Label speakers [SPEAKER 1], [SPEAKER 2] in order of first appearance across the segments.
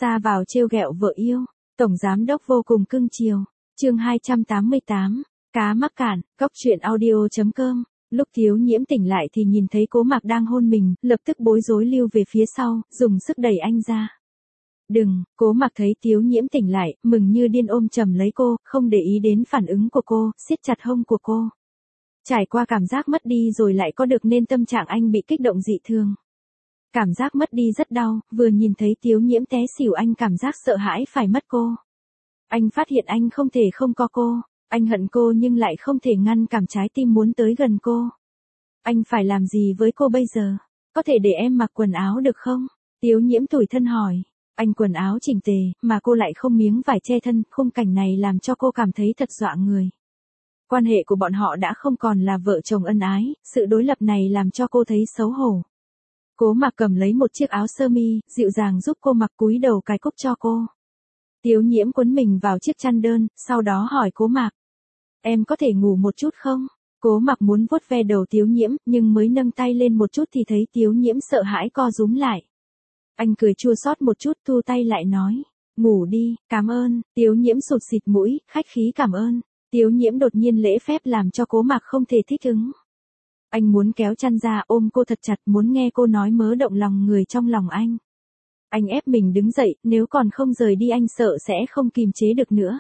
[SPEAKER 1] Ra vào trêu ghẹo vợ yêu, tổng giám đốc vô cùng cưng chiều. Chương 288, cá mắc cạn, cóc truyện audio.com. Lúc Tiếu Nhiễm tỉnh lại thì nhìn thấy Cố Mạc đang hôn mình, lập tức bối rối lưu về phía sau, dùng sức đẩy anh ra. Đừng, Cố Mạc thấy Tiếu Nhiễm tỉnh lại, mừng như điên ôm chầm lấy cô, không để ý đến phản ứng của cô, siết chặt hông của cô. Trải qua cảm giác mất đi rồi lại có được nên tâm trạng anh bị kích động dị thường. Cảm giác mất đi rất đau, vừa nhìn thấy Tiếu Nhiễm té xỉu anh cảm giác sợ hãi phải mất cô. Anh phát hiện anh không thể không có cô, anh hận cô nhưng lại không thể ngăn cảm trái tim muốn tới gần cô. Anh phải làm gì với cô bây giờ? Có thể để em mặc quần áo được không? Tiếu Nhiễm tủi thân hỏi. Anh quần áo chỉnh tề, mà cô lại không miếng vải che thân, khung cảnh này làm cho cô cảm thấy thật dọa người. Quan hệ của bọn họ đã không còn là vợ chồng ân ái, sự đối lập này làm cho cô thấy xấu hổ. Cố Mạc cầm lấy một chiếc áo sơ mi, dịu dàng giúp cô mặc, cúi đầu cài cúc cho cô. Tiếu Nhiễm quấn mình vào chiếc chăn đơn, sau đó hỏi Cố Mạc. Em có thể ngủ một chút không? Cố Mạc muốn vuốt ve đầu Tiếu Nhiễm, nhưng mới nâng tay lên một chút thì thấy Tiếu Nhiễm sợ hãi co rúm lại. Anh cười chua xót một chút, thu tay lại nói. Ngủ đi, cảm ơn. Tiếu Nhiễm sụt xịt mũi, khách khí cảm ơn. Tiếu Nhiễm đột nhiên lễ phép làm cho Cố Mạc không thể thích ứng. Anh muốn kéo chăn ra ôm cô thật chặt, muốn nghe cô nói mớ động lòng người trong lòng anh. Anh ép mình đứng dậy, nếu còn không rời đi anh sợ sẽ không kìm chế được nữa.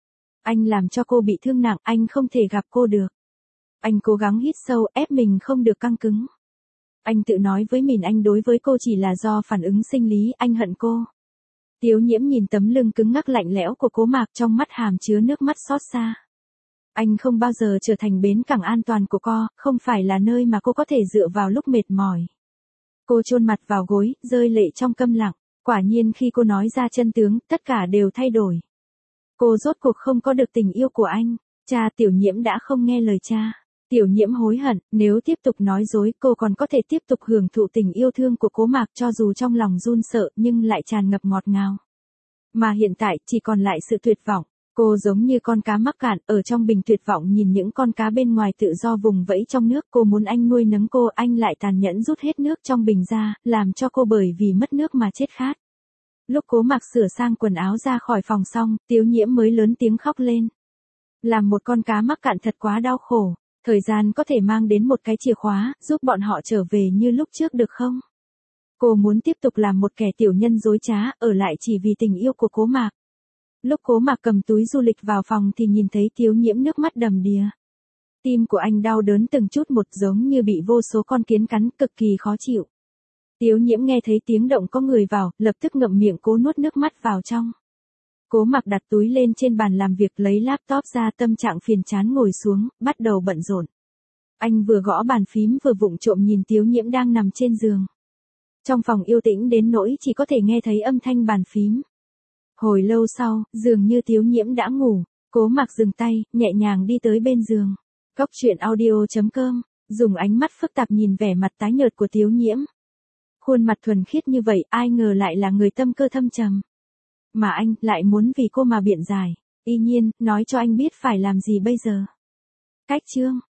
[SPEAKER 1] Anh làm cho cô bị thương nặng, anh không thể gặp cô được. Anh cố gắng hít sâu, ép mình không được căng cứng. Anh tự nói với mình anh đối với cô chỉ là do phản ứng sinh lý, anh hận cô. Tiếu Nhiễm nhìn tấm lưng cứng ngắc lạnh lẽo của Cố Mạc, trong mắt hàm chứa nước mắt xót xa. Anh không bao giờ trở thành bến cảng an toàn của cô, không phải là nơi mà cô có thể dựa vào lúc mệt mỏi. Cô chôn mặt vào gối, rơi lệ trong câm lặng. Quả nhiên khi cô nói ra chân tướng, tất cả đều thay đổi. Cô rốt cuộc không có được tình yêu của anh. Cha Tiểu Nhiễm đã không nghe lời cha. Tiểu Nhiễm hối hận, nếu tiếp tục nói dối, cô còn có thể tiếp tục hưởng thụ tình yêu thương của Cố Mạc, cho dù trong lòng run sợ nhưng lại tràn ngập ngọt ngào. Mà hiện tại, chỉ còn lại sự tuyệt vọng. Cô giống như con cá mắc cạn, ở trong bình tuyệt vọng nhìn những con cá bên ngoài tự do vùng vẫy trong nước. Cô muốn anh nuôi nấng cô, anh lại tàn nhẫn rút hết nước trong bình ra, làm cho cô bởi vì mất nước mà chết khát. Lúc Cố Mạc sửa sang quần áo ra khỏi phòng xong, Tiếu Nhiễm mới lớn tiếng khóc lên. Làm một con cá mắc cạn thật quá đau khổ. Thời gian có thể mang đến một cái chìa khóa, giúp bọn họ trở về như lúc trước được không? Cô muốn tiếp tục làm một kẻ tiểu nhân dối trá, ở lại chỉ vì tình yêu của Cố Mạc. Lúc Cố Mạc cầm túi du lịch vào phòng thì nhìn thấy Tiếu Nhiễm nước mắt đầm đìa. Tim của anh đau đớn từng chút một, giống như bị vô số con kiến cắn, cực kỳ khó chịu. Tiếu Nhiễm nghe thấy tiếng động có người vào, lập tức ngậm miệng cố nuốt nước mắt vào trong. Cố Mạc đặt túi lên trên bàn làm việc, lấy laptop ra, tâm trạng phiền chán ngồi xuống, bắt đầu bận rộn. Anh vừa gõ bàn phím vừa vụng trộm nhìn Tiếu Nhiễm đang nằm trên giường. Trong phòng yên tĩnh đến nỗi chỉ có thể nghe thấy âm thanh bàn phím. Hồi lâu sau, dường như Tiếu Nhiễm đã ngủ, Cố Mạc dừng tay, nhẹ nhàng đi tới bên giường. Cóc truyện audio.com, dùng ánh mắt phức tạp nhìn vẻ mặt tái nhợt của Tiếu Nhiễm. Khuôn mặt thuần khiết như vậy, ai ngờ lại là người tâm cơ thâm trầm. Mà anh lại muốn vì cô mà biện giải. Y nhiên, nói cho anh biết phải làm gì bây giờ. Cách chương.